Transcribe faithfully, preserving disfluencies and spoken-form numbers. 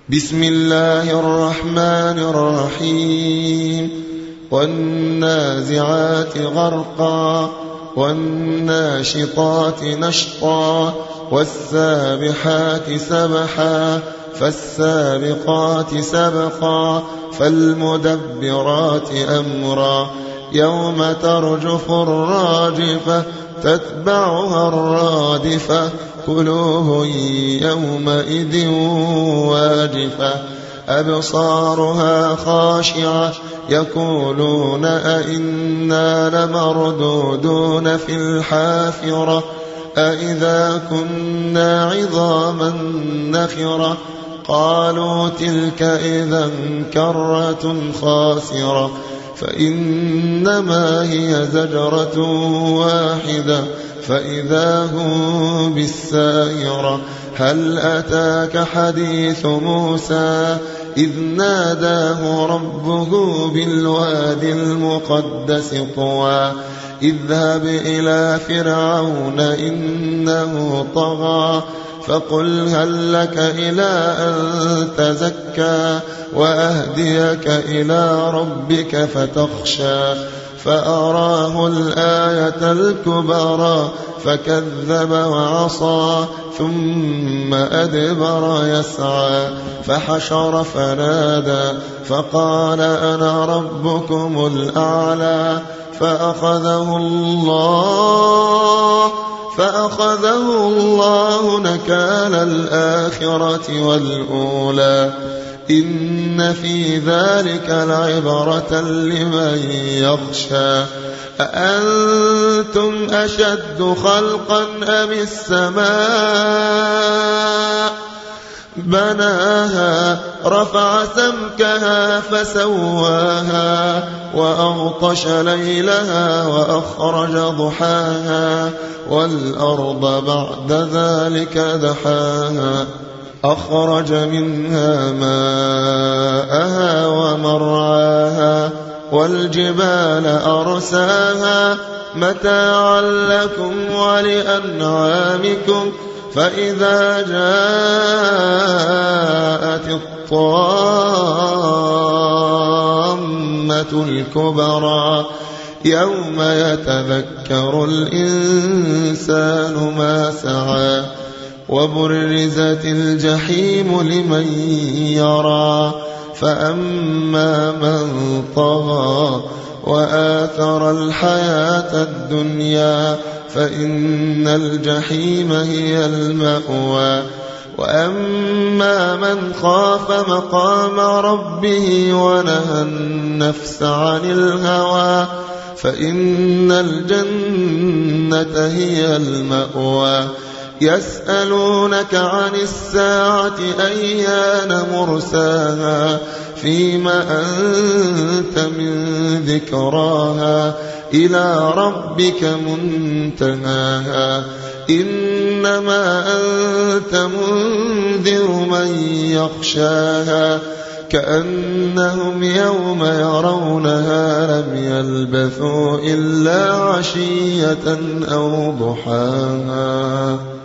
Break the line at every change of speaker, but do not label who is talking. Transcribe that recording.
بسم الله الرحمن الرحيم والنازعات غرقا والناشطات نشطا والسابحات سبحا فالسابقات سبقا فالمدبرات أمرا يوم ترجف الراجفة تتبعها الرادفة قلوب يومئذ واجفة أبصارها خاشعة يقولون أئنا لمردودون في الحافرة أئذا كنا عظاما نخرة قالوا تلك إذا كرة خاسرة فإنما هي زجرة واحدة فإذا هم بالساهرة هل أتاك حديث موسى إذ ناداه ربه بالوادي المقدس طوى اذهب إلى فرعون إنه طغى فقل هل لك إلى أن تزكى وأهديك إلى ربك فتخشى فأراه الآية الكبرى فكذب وعصى ثم أدبر يسعى فحشر فنادى فقال أنا ربكم الأعلى فأخذه الله فأخذه الله نكال الآخرة والأولى إن في ذلك لعبرة لمن يخشى أأنتم أشد خلقا أم السماء بناها رفع سمكها فسواها وأغطش ليلها وأخرج ضحاها والأرض بعد ذلك دحاها أخرج منها ماءها ومرعاها والجبال أرساها متاعا لكم ولأنعامكم فإذا جاءت الطامة الكبرى يوم يتذكر الإنسان ما سعى وبرزت الجحيم لمن يرى فأما من طغى وآثر الحياة الدنيا فإن الجحيم هي المأوى وأما من خاف مقام ربه ونهى النفس عن الهوى فإن الجنة هي المأوى يسألونك عن الساعة أيان مرساها فيما أنت من ذكراها إلى ربك منتهاها إنما أنت منذر من يخشاها كأنهم يوم يرونها لم يلبثوا إلا عشية أو ضحاها.